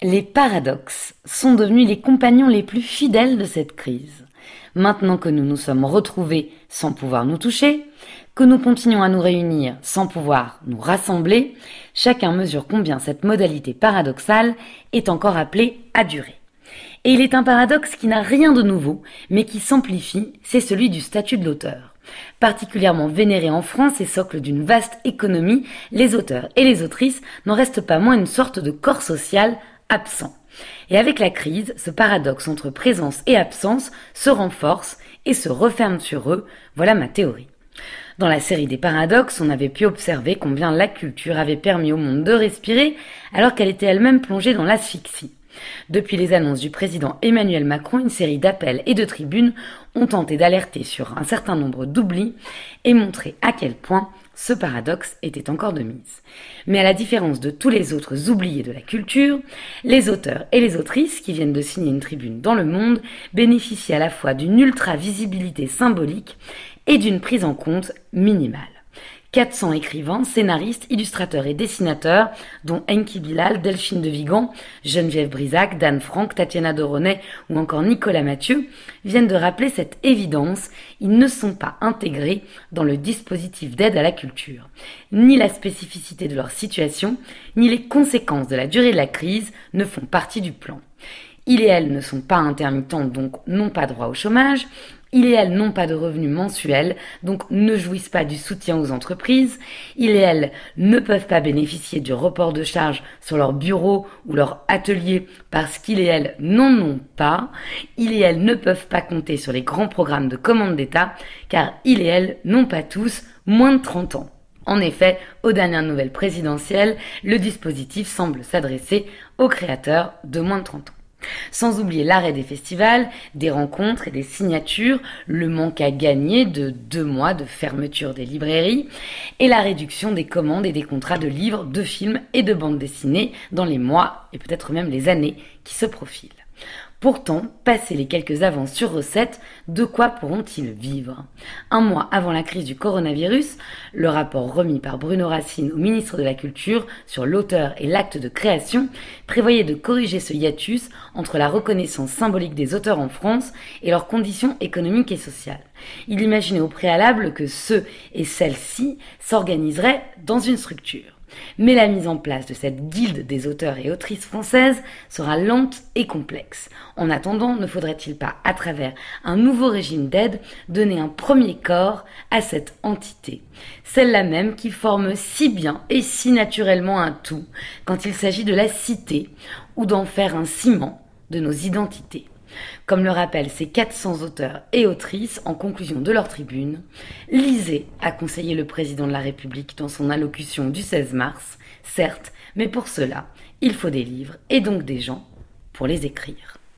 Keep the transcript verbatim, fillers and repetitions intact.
Les paradoxes sont devenus les compagnons les plus fidèles de cette crise. Maintenant que nous nous sommes retrouvés sans pouvoir nous toucher, que nous continuons à nous réunir sans pouvoir nous rassembler, chacun mesure combien cette modalité paradoxale est encore appelée à durer. Et il est un paradoxe qui n'a rien de nouveau, mais qui s'amplifie, c'est celui du statut de l'auteur. Particulièrement vénéré en France et socle d'une vaste économie, les auteurs et les autrices n'en restent pas moins une sorte de corps social absent. Et avec la crise, ce paradoxe entre présence et absence se renforce et se referme sur eux, voilà ma théorie. Dans la série des paradoxes, on avait pu observer combien la culture avait permis au monde de respirer alors qu'elle était elle-même plongée dans l'asphyxie. Depuis les annonces du président Emmanuel Macron, une série d'appels et de tribunes ont tenté d'alerter sur un certain nombre d'oublis et montrer à quel point ce paradoxe était encore de mise. Mais à la différence de tous les autres oubliés de la culture, les auteurs et les autrices qui viennent de signer une tribune dans le monde bénéficient à la fois d'une ultra-visibilité symbolique et d'une prise en compte minimale. quatre cents écrivains, scénaristes, illustrateurs et dessinateurs, dont Enki Bilal, Delphine de Vigan, Geneviève Brisac, Dan Franck, Tatiana Doronet ou encore Nicolas Mathieu, viennent de rappeler cette évidence, ils ne sont pas intégrés dans le dispositif d'aide à la culture. Ni la spécificité de leur situation, ni les conséquences de la durée de la crise ne font partie du plan. Ils et elles ne sont pas intermittents, donc n'ont pas droit au chômage. Ils et elles n'ont pas de revenus mensuels, donc ne jouissent pas du soutien aux entreprises. Ils et elles ne peuvent pas bénéficier du report de charges sur leur bureau ou leur atelier parce qu'ils et elles n'en ont pas. Ils et elles ne peuvent pas compter sur les grands programmes de commande d'État car ils et elles n'ont pas tous moins de trente ans. En effet, aux dernières nouvelles présidentielles, le dispositif semble s'adresser aux créateurs de moins de trente ans. Sans oublier l'arrêt des festivals, des rencontres et des signatures, le manque à gagner de deux mois de fermeture des librairies et la réduction des commandes et des contrats de livres, de films et de bandes dessinées dans les mois et peut-être même les années qui se profilent. Pourtant, passé les quelques avances sur recettes, de quoi pourront-ils vivre ? Un mois avant la crise du coronavirus, le rapport remis par Bruno Racine au ministre de la Culture sur l'auteur et l'acte de création prévoyait de corriger ce hiatus entre la reconnaissance symbolique des auteurs en France et leurs conditions économiques et sociales. Il imaginait au préalable que ceux et celles-ci s'organiseraient dans une structure. Mais la mise en place de cette guilde des auteurs et autrices françaises sera lente et complexe. En attendant, ne faudrait-il pas, à travers un nouveau régime d'aide, donner un premier corps à cette entité, celle-là même qui forme si bien et si naturellement un tout quand il s'agit de la citer ou d'en faire un ciment de nos identités. Comme le rappellent ces quatre cents auteurs et autrices en conclusion de leur tribune, lisez, a conseillé le président de la République dans son allocution du seize mars, certes, mais pour cela, il faut des livres et donc des gens pour les écrire.